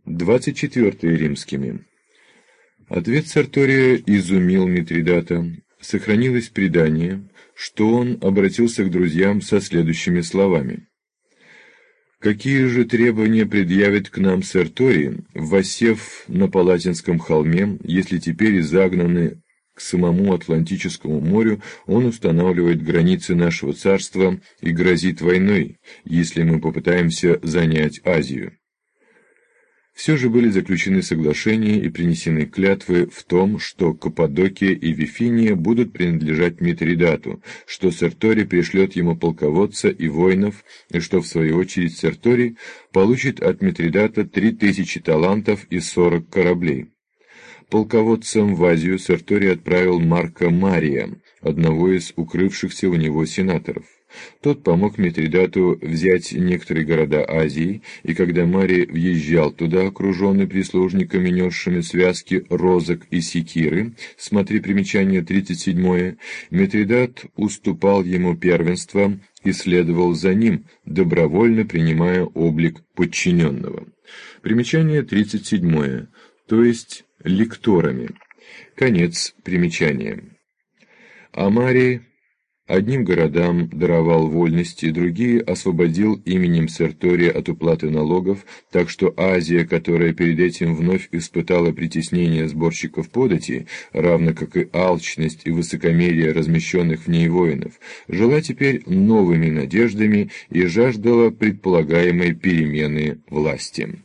24 римскими. Ответ Сертория изумил Митридата. Сохранилось предание, что он обратился к друзьям со следующими словами: «Какие же требования предъявит к нам Серторий, воссев на Палатинском холме, если теперь загнаны к самому Атлантическому морю, он устанавливает границы нашего царства и грозит войной, если мы попытаемся занять Азию?» Все же были заключены соглашения и принесены клятвы в том, что Каппадокия и Вифиния будут принадлежать Митридату, что Серторий пришлет ему полководца и воинов, и что в свою очередь Серторий получит от Митридата 3000 талантов и 40 кораблей. Полководцем в Азию Серторий отправил Марка Мария, одного из укрывшихся у него сенаторов. Тот помог Митридату взять некоторые города Азии, и когда Марий въезжал туда, окруженный прислужниками, несшими связки розок и секиры, смотри примечание 37, Митридат уступал ему первенство и следовал за ним, добровольно принимая облик подчиненного. Примечание 37, то есть лекторами. Конец примечания. А Марий одним городам даровал вольности, другие освободил именем Сертория от уплаты налогов, так что Азия, которая перед этим вновь испытала притеснение сборщиков подати, равно как и алчность и высокомерие размещенных в ней воинов, жила теперь новыми надеждами и жаждала предполагаемой перемены власти.